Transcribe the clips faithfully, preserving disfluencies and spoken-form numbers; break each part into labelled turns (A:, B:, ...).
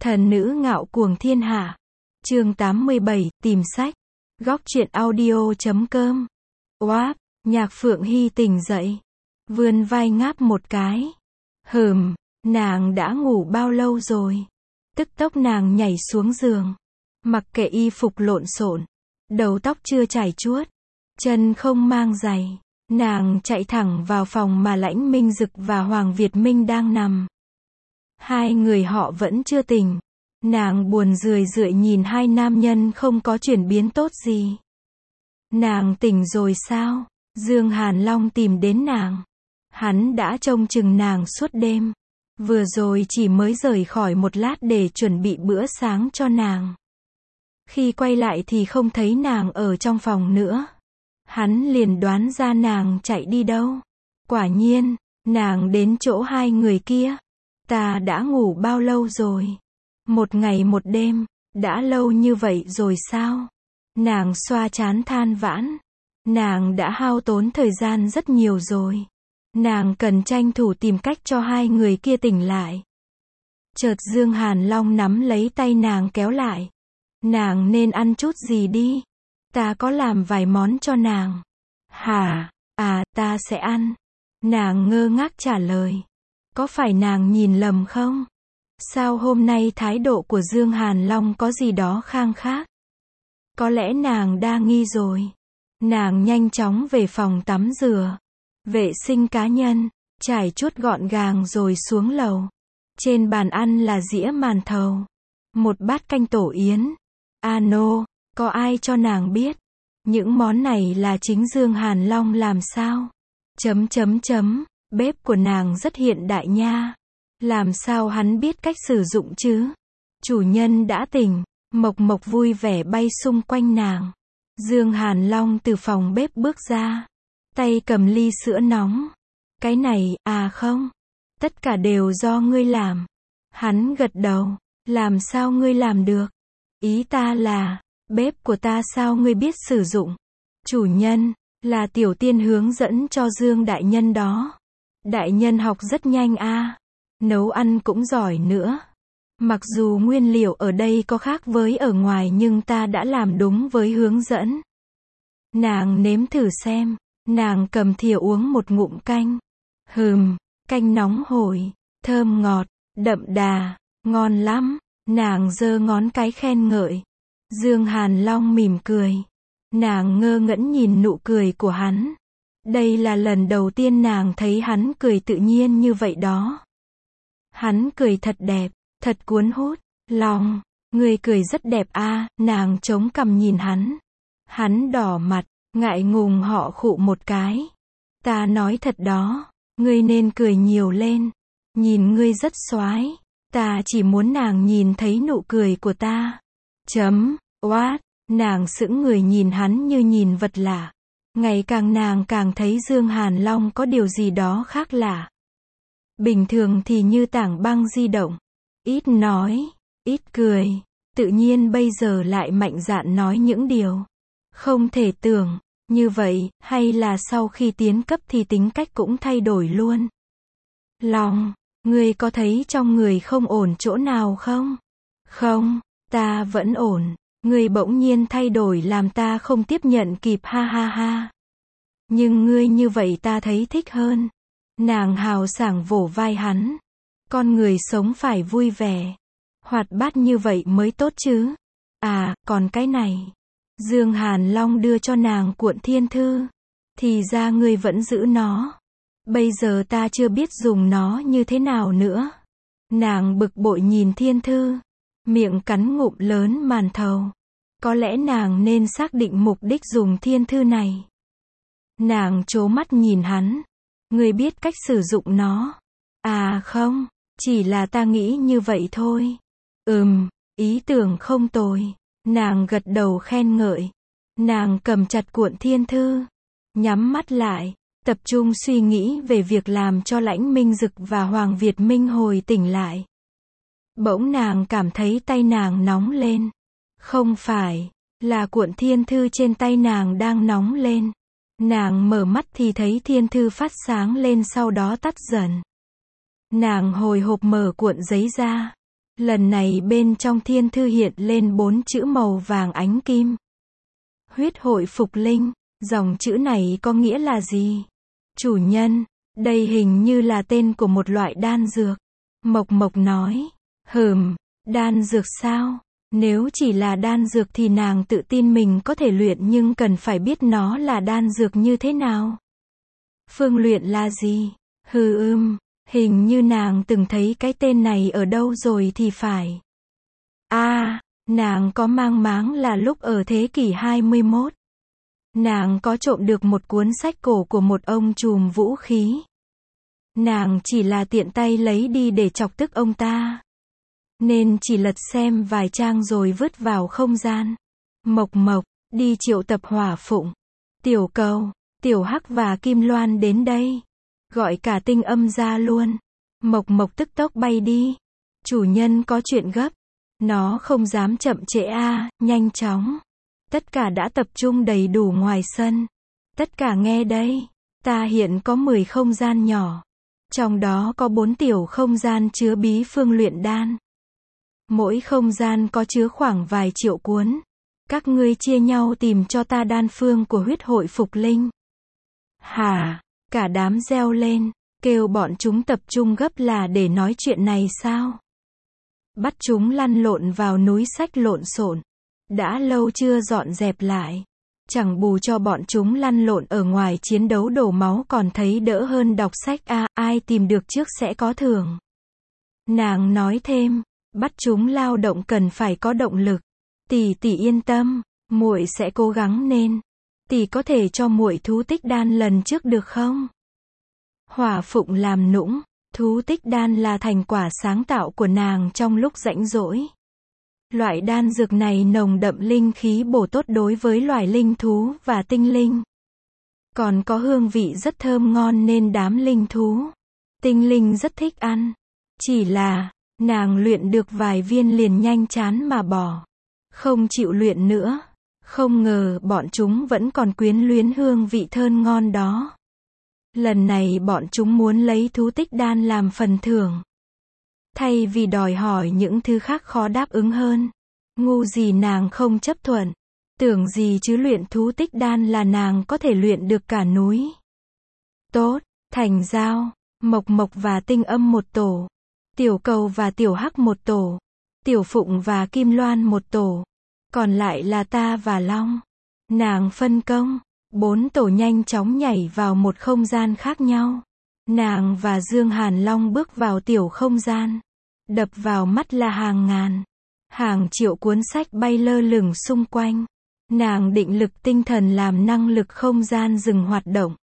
A: Thần nữ ngạo cuồng thiên hạ. Chương tám mươi bảy, tìm sách. Góc truyện audio.com. Oáp, Nhạc Phượng Hy tỉnh dậy. Vươn vai ngáp một cái. Hừm, nàng đã ngủ bao lâu rồi? Tức tốc nàng nhảy xuống giường. Mặc kệ y phục lộn xộn. Đầu tóc chưa chải chuốt. Chân không mang giày. Nàng chạy thẳng vào phòng mà Lãnh Minh Dực và Hoàng Việt Minh đang nằm. Hai người họ vẫn chưa tỉnh. Nàng buồn rười rượi nhìn hai nam nhân không có chuyển biến tốt gì. Nàng tỉnh rồi sao? Dương Hàn Long tìm đến nàng. Hắn đã trông chừng nàng suốt đêm. Vừa rồi chỉ mới rời khỏi một lát để chuẩn bị bữa sáng cho nàng. Khi quay lại thì không thấy nàng ở trong phòng nữa. Hắn liền đoán ra nàng chạy đi đâu. Quả nhiên, nàng đến chỗ hai người kia. Ta đã ngủ bao lâu rồi? Một ngày một đêm, đã lâu như vậy rồi sao? Nàng xoa trán than vãn. Nàng đã hao tốn thời gian rất nhiều rồi. Nàng cần tranh thủ tìm cách cho hai người kia tỉnh lại. Chợt Dương Hàn Long nắm lấy tay nàng kéo lại. Nàng nên ăn chút gì đi. Ta có làm vài món cho nàng. Hả? À, ta sẽ ăn. Nàng ngơ ngác trả lời. Có phải nàng nhìn lầm không? Sao hôm nay thái độ của Dương Hàn Long có gì đó khang khác? Có lẽ nàng đa nghi rồi. Nàng nhanh chóng về phòng tắm rửa. Vệ sinh cá nhân. Trải chuốt gọn gàng rồi xuống lầu. Trên bàn ăn là dĩa màn thầu. Một bát canh tổ yến. Ano, có ai cho nàng biết? Những món này là chính Dương Hàn Long làm sao? Chấm chấm chấm. Bếp của nàng rất hiện đại nha. Làm sao hắn biết cách sử dụng chứ? Chủ nhân đã tỉnh. Mộc Mộc vui vẻ bay xung quanh nàng. Dương Hàn Long từ phòng bếp bước ra. Tay cầm ly sữa nóng. Cái này, à không. Tất cả đều do ngươi làm. Hắn gật đầu. Làm sao ngươi làm được? Ý ta là, bếp của ta sao ngươi biết sử dụng? Chủ nhân, là tiểu tiên hướng dẫn cho Dương đại nhân đó. Đại nhân học rất nhanh a, à. Nấu ăn cũng giỏi nữa. Mặc dù nguyên liệu ở đây có khác với ở ngoài nhưng ta đã làm đúng với hướng dẫn. Nàng nếm thử xem. Nàng cầm thìa uống một ngụm canh. Hừm, canh nóng hổi, thơm ngọt, đậm đà, ngon lắm. Nàng giơ ngón cái khen ngợi. Dương Hàn Long mỉm cười. Nàng ngơ ngẩn nhìn nụ cười của hắn. Đây là lần đầu tiên nàng thấy hắn cười tự nhiên như vậy đó. Hắn cười thật đẹp, thật cuốn hút. Long, người cười rất đẹp a, à, nàng chống cằm nhìn hắn. Hắn đỏ mặt, ngại ngùng họ khụ một cái. Ta nói thật đó, ngươi nên cười nhiều lên. Nhìn ngươi rất xoái. Ta chỉ muốn nàng nhìn thấy nụ cười của ta. Chấm, what, nàng sững người nhìn hắn như nhìn vật lạ. Ngày càng nàng càng thấy Dương Hàn Long có điều gì đó khác lạ. Bình thường thì như tảng băng di động. Ít nói, ít cười. Tự nhiên bây giờ lại mạnh dạn nói những điều không thể tưởng. Như vậy, hay là sau khi tiến cấp thì tính cách cũng thay đổi luôn. Long, ngươi có thấy trong người không ổn chỗ nào không? Không, ta vẫn ổn. Ngươi bỗng nhiên thay đổi làm ta không tiếp nhận kịp ha ha ha. Nhưng ngươi như vậy ta thấy thích hơn. Nàng hào sảng vỗ vai hắn. Con người sống phải vui vẻ. Hoạt bát như vậy mới tốt chứ. À, còn cái này. Dương Hàn Long đưa cho nàng cuộn thiên thư. Thì ra ngươi vẫn giữ nó. Bây giờ ta chưa biết dùng nó như thế nào nữa. Nàng bực bội nhìn thiên thư. Miệng cắn ngụm lớn màn thầu. Có lẽ nàng nên xác định mục đích dùng thiên thư này. Nàng trố mắt nhìn hắn. Ngươi biết cách sử dụng nó. À không, chỉ là ta nghĩ như vậy thôi. Ừm, ý tưởng không tồi. Nàng gật đầu khen ngợi. Nàng cầm chặt cuộn thiên thư. Nhắm mắt lại. Tập trung suy nghĩ về việc làm cho Lãnh Minh Dực và Hoàng Việt Minh hồi tỉnh lại. Bỗng nàng cảm thấy tay nàng nóng lên. Không phải, là cuộn thiên thư trên tay nàng đang nóng lên. Nàng mở mắt thì thấy thiên thư phát sáng lên sau đó tắt dần. Nàng hồi hộp mở cuộn giấy ra. Lần này bên trong thiên thư hiện lên bốn chữ màu vàng ánh kim. Huyết hội phục linh, dòng chữ này có nghĩa là gì? Chủ nhân, đây hình như là tên của một loại đan dược. Mộc Mộc nói, hừm, đan dược sao? Nếu chỉ là đan dược thì nàng tự tin mình có thể luyện nhưng cần phải biết nó là đan dược như thế nào. Phương luyện là gì? Hừ ưm, hình như nàng từng thấy cái tên này ở đâu rồi thì phải. A, à, nàng có mang máng là lúc ở thế kỷ hai mươi mốt. Nàng có trộm được một cuốn sách cổ của một ông trùm vũ khí. Nàng chỉ là tiện tay lấy đi để chọc tức ông ta. Nên chỉ lật xem vài trang rồi vứt vào không gian. Mộc Mộc, đi triệu tập Hỏa Phụng, Tiểu Cầu, Tiểu Hắc và Kim Loan đến đây. Gọi cả Tinh Âm ra luôn. Mộc Mộc tức tốc bay đi. Chủ nhân có chuyện gấp. Nó không dám chậm trễ a, à, nhanh chóng. Tất cả đã tập trung đầy đủ ngoài sân. Tất cả nghe đây. Ta hiện có mười không gian nhỏ. Trong đó có bốn tiểu không gian chứa bí phương luyện đan. Mỗi không gian có chứa khoảng vài triệu cuốn. Các ngươi chia nhau tìm cho ta đan phương của huyết hội phục linh. Hả? Cả đám reo lên, kêu bọn chúng tập trung gấp là để nói chuyện này sao? Bắt chúng lăn lộn vào núi sách lộn xộn. Đã lâu chưa dọn dẹp lại. Chẳng bù cho bọn chúng lăn lộn ở ngoài chiến đấu đổ máu còn thấy đỡ hơn đọc sách a, à, ai tìm được trước sẽ có thưởng. Nàng nói thêm, bắt chúng lao động cần phải có động lực. Tỷ tỷ yên tâm, muội sẽ cố gắng nên. Tỷ có thể cho muội thú tích đan lần trước được không? Hỏa Phụng làm nũng, thú tích đan là thành quả sáng tạo của nàng trong lúc rảnh rỗi. Loại đan dược này nồng đậm linh khí bổ tốt đối với loài linh thú và tinh linh. Còn có hương vị rất thơm ngon nên đám linh thú, tinh linh rất thích ăn. Chỉ là, nàng luyện được vài viên liền nhanh chán mà bỏ. Không chịu luyện nữa. Không ngờ bọn chúng vẫn còn quyến luyến hương vị thơm ngon đó. Lần này bọn chúng muốn lấy thú tích đan làm phần thưởng. Thay vì đòi hỏi những thứ khác khó đáp ứng hơn. Ngu gì nàng không chấp thuận. Tưởng gì chứ luyện thú tích đan là nàng có thể luyện được cả núi. Tốt, thành giao, Mộc Mộc và Tinh Âm một tổ. Tiểu Cầu và Tiểu Hắc một tổ. Tiểu Phụng và Kim Loan một tổ. Còn lại là ta và Long. Nàng phân công. Bốn tổ nhanh chóng nhảy vào một không gian khác nhau. Nàng và Dương Hàn Long bước vào tiểu không gian. Đập vào mắt là hàng ngàn, hàng triệu cuốn sách bay lơ lửng xung quanh. Nàng định lực tinh thần làm năng lực không gian dừng hoạt động.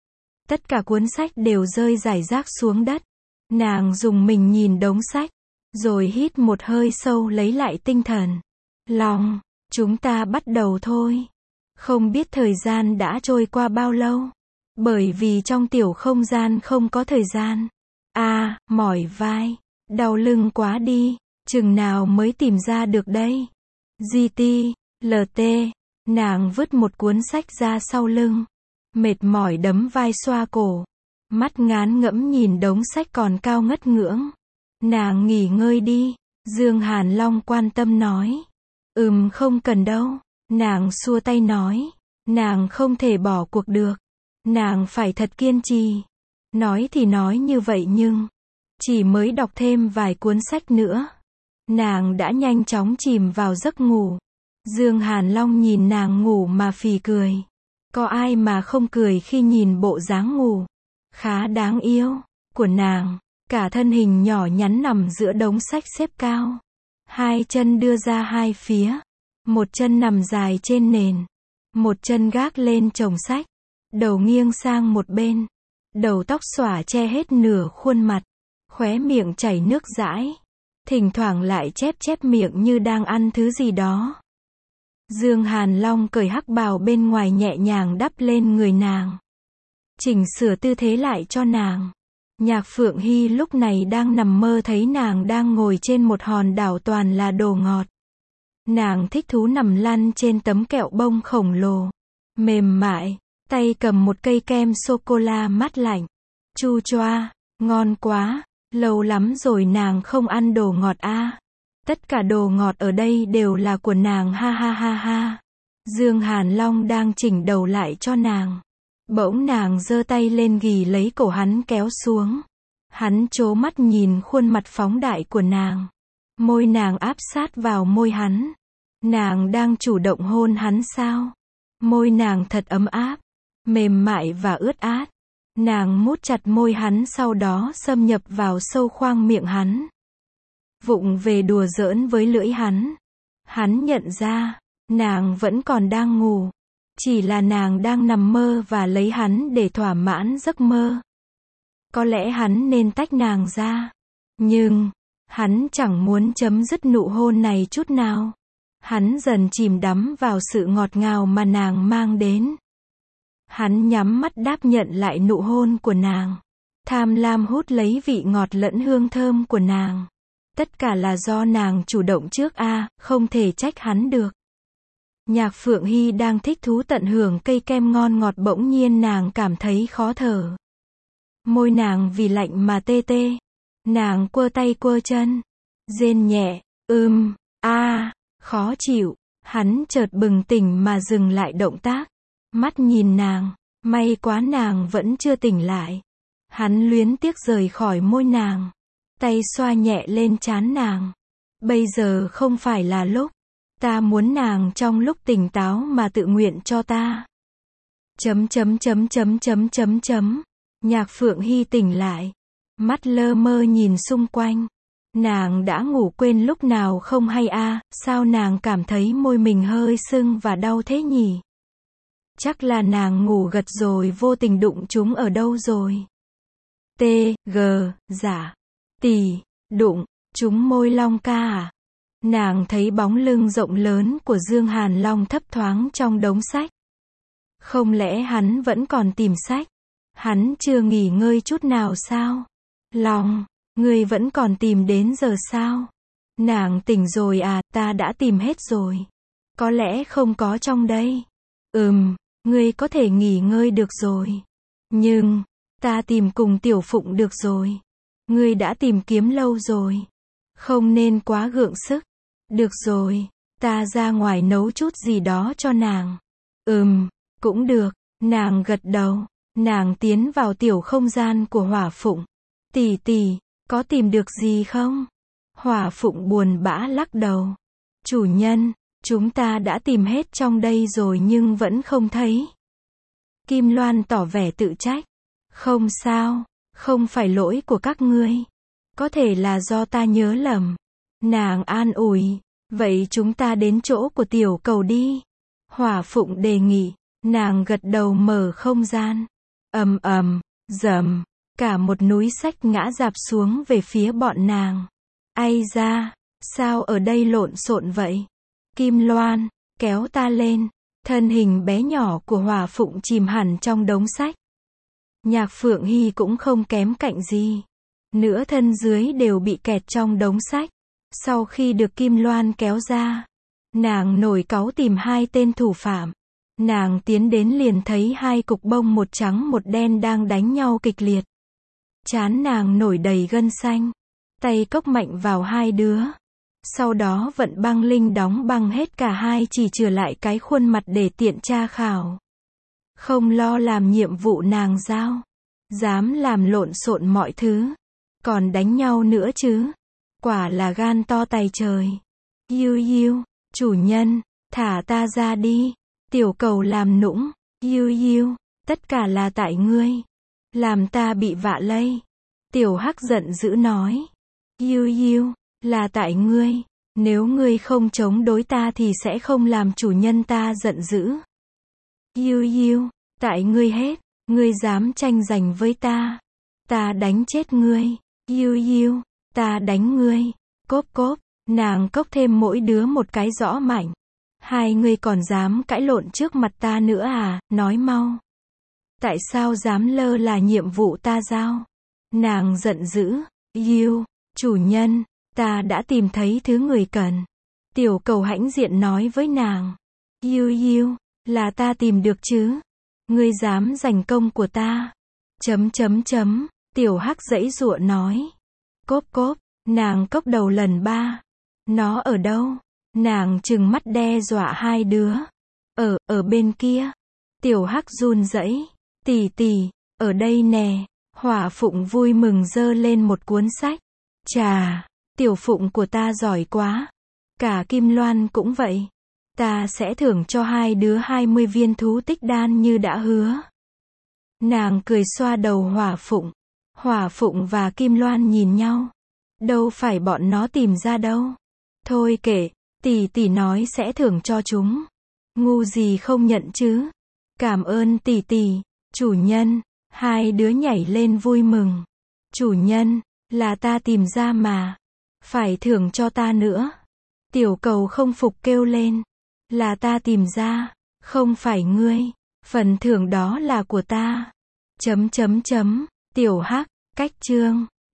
A: Tất cả cuốn sách đều rơi rải rác xuống đất. Nàng dùng mình nhìn đống sách, rồi hít một hơi sâu lấy lại tinh thần. Long, chúng ta bắt đầu thôi. Không biết thời gian đã trôi qua bao lâu. Bởi vì trong tiểu không gian không có thời gian. A, à, mỏi vai, đau lưng quá đi, chừng nào mới tìm ra được đây. giê tê, lờ tê, nàng vứt một cuốn sách ra sau lưng. Mệt mỏi đấm vai xoa cổ. Mắt ngán ngẫm nhìn đống sách còn cao ngất ngưỡng. Nàng nghỉ ngơi đi, Dương Hàn Long quan tâm nói. Ừm không cần đâu, nàng xua tay nói. Nàng không thể bỏ cuộc được. Nàng phải thật kiên trì. Nói thì nói như vậy nhưng, chỉ mới đọc thêm vài cuốn sách nữa, nàng đã nhanh chóng chìm vào giấc ngủ. Dương Hàn Long nhìn nàng ngủ mà phì cười. Có ai mà không cười khi nhìn bộ dáng ngủ khá đáng yêu của nàng. Cả thân hình nhỏ nhắn nằm giữa đống sách xếp cao. Hai chân đưa ra hai phía. Một chân nằm dài trên nền. Một chân gác lên chồng sách. Đầu nghiêng sang một bên. Đầu tóc xõa che hết nửa khuôn mặt. Khóe miệng chảy nước dãi. Thỉnh thoảng lại chép chép miệng như đang ăn thứ gì đó. Dương Hàn Long cởi hắc bào bên ngoài nhẹ nhàng đắp lên người nàng. Chỉnh sửa tư thế lại cho nàng. Nhạc Phượng Hy lúc này đang nằm mơ thấy nàng đang ngồi trên một hòn đảo toàn là đồ ngọt. Nàng thích thú nằm lăn trên tấm kẹo bông khổng lồ. Mềm mại, tay cầm một cây kem sô-cô-la mát lạnh. Chu choa, ngon quá, lâu lắm rồi nàng không ăn đồ ngọt a. Tất cả đồ ngọt ở đây đều là của nàng ha ha ha ha. Dương Hàn Long đang chỉnh đầu lại cho nàng. Bỗng nàng giơ tay lên ghì lấy cổ hắn kéo xuống. Hắn trố mắt nhìn khuôn mặt phóng đại của nàng. Môi nàng áp sát vào môi hắn. Nàng đang chủ động hôn hắn sao? Môi nàng thật ấm áp, mềm mại và ướt át. Nàng mút chặt môi hắn, sau đó xâm nhập vào sâu khoang miệng hắn. Vụng về đùa giỡn với lưỡi hắn. Hắn nhận ra, nàng vẫn còn đang ngủ. Chỉ là nàng đang nằm mơ và lấy hắn để thỏa mãn giấc mơ. Có lẽ hắn nên tách nàng ra. Nhưng, hắn chẳng muốn chấm dứt nụ hôn này chút nào. Hắn dần chìm đắm vào sự ngọt ngào mà nàng mang đến. Hắn nhắm mắt đáp nhận lại nụ hôn của nàng. Tham lam hút lấy vị ngọt lẫn hương thơm của nàng. Tất cả là do nàng chủ động trước a, à, không thể trách hắn được. Nhạc Phượng Hy đang thích thú tận hưởng cây kem ngon ngọt, bỗng nhiên nàng cảm thấy khó thở. Môi nàng vì lạnh mà tê tê. Nàng quơ tay quơ chân. Rên nhẹ, ưm, a, khó chịu. Hắn chợt bừng tỉnh mà dừng lại động tác. Mắt nhìn nàng, may quá nàng vẫn chưa tỉnh lại. Hắn luyến tiếc rời khỏi môi nàng. Tay xoa nhẹ lên trán nàng. Bây giờ không phải là lúc. Ta muốn nàng trong lúc tỉnh táo mà tự nguyện cho ta. Chấm chấm chấm chấm chấm chấm chấm. Nhạc Phượng Hy tỉnh lại. Mắt lơ mơ nhìn xung quanh. Nàng đã ngủ quên lúc nào không hay a, à, sao nàng cảm thấy môi mình hơi sưng và đau thế nhỉ? Chắc là nàng ngủ gật rồi vô tình đụng chúng ở đâu rồi. T, G, giả. Tì, đụng, chúng môi Long ca à? Nàng thấy bóng lưng rộng lớn của Dương Hàn Long thấp thoáng trong đống sách. Không lẽ hắn vẫn còn tìm sách? Hắn chưa nghỉ ngơi chút nào sao? Long, ngươi vẫn còn tìm đến giờ sao? Nàng tỉnh rồi à, ta đã tìm hết rồi. Có lẽ không có trong đây. Ừm, ngươi có thể nghỉ ngơi được rồi. Nhưng, ta tìm cùng Tiểu Phụng được rồi. Ngươi đã tìm kiếm lâu rồi. Không nên quá gượng sức. Được rồi, ta ra ngoài nấu chút gì đó cho nàng. Ừm, cũng được. Nàng gật đầu. Nàng tiến vào tiểu không gian của Hỏa Phụng. Tỷ tỷ, có tìm được gì không? Hỏa Phụng buồn bã lắc đầu. Chủ nhân, chúng ta đã tìm hết trong đây rồi nhưng vẫn không thấy. Kim Loan tỏ vẻ tự trách. Không sao, không phải lỗi của các ngươi. Có thể là do ta nhớ lầm. Nàng an ủi. Vậy chúng ta đến chỗ của tiểu cầu đi. Hỏa Phụng đề nghị. Nàng gật đầu mở không gian. Ầm ầm, rầm. Cả một núi sách ngã rạp xuống về phía bọn nàng. Ai da, sao ở đây lộn xộn vậy? Kim Loan, kéo ta lên. Thân hình bé nhỏ của Hỏa Phụng chìm hẳn trong đống sách. Nhạc Phượng Hy cũng không kém cạnh gì. Nửa thân dưới đều bị kẹt trong đống sách. Sau khi được Kim Loan kéo ra, nàng nổi cáu tìm hai tên thủ phạm. Nàng tiến đến liền thấy hai cục bông một trắng một đen đang đánh nhau kịch liệt. Trán nàng nổi đầy gân xanh. Tay cốc mạnh vào hai đứa. Sau đó vận băng linh đóng băng hết cả hai, chỉ chừa lại cái khuôn mặt để tiện tra khảo. Không lo làm nhiệm vụ nàng giao. Dám làm lộn xộn mọi thứ. Còn đánh nhau nữa chứ. Quả là gan to tày trời. Yiu yiu, chủ nhân, thả ta ra đi. Tiểu cầu làm nũng. Yiu yiu, tất cả là tại ngươi. Làm ta bị vạ lây. Tiểu Hắc giận dữ nói. Yiu yiu, là tại ngươi. Nếu ngươi không chống đối ta thì sẽ không làm chủ nhân ta giận dữ. Yiu yiu, tại ngươi hết. Ngươi dám tranh giành với ta. Ta đánh chết ngươi. Yiu yiu, ta đánh ngươi. Cốp cốp, nàng cốc thêm mỗi đứa một cái rõ mảnh. Hai ngươi còn dám cãi lộn trước mặt ta nữa à, nói mau. Tại sao dám lơ là nhiệm vụ ta giao? Nàng giận dữ. Yiu, chủ nhân, ta đã tìm thấy thứ người cần. Tiểu cầu hãnh diện nói với nàng. Yiu yiu, là ta tìm được chứ. Ngươi dám giành công của ta. Chấm chấm chấm, tiểu Hắc giãy giụa nói. Cốp cốp, nàng cốc đầu lần ba. Nó ở đâu? Nàng trừng mắt đe dọa hai đứa. Ở, ở bên kia. Tiểu Hắc run rẩy. Tỷ tỷ, ở đây nè. Hỏa Phụng vui mừng giơ lên một cuốn sách. Chà, Tiểu Phụng của ta giỏi quá. Cả Kim Loan cũng vậy. Ta sẽ thưởng cho hai đứa hai mươi viên thú tích đan như đã hứa. Nàng cười xoa đầu Hỏa Phụng. Hỏa Phụng và Kim Loan nhìn nhau. Đâu phải bọn nó tìm ra đâu. Thôi kệ, tỷ tỷ nói sẽ thưởng cho chúng. Ngu gì không nhận chứ. Cảm ơn tỷ tỷ, chủ nhân. Hai đứa nhảy lên vui mừng. Chủ nhân, là ta tìm ra mà. Phải thưởng cho ta nữa. Tiểu Cầu không phục kêu lên. Là ta tìm ra, không phải ngươi. Phần thưởng đó là của ta. Chấm chấm chấm. Tiểu Hắc, cách chương.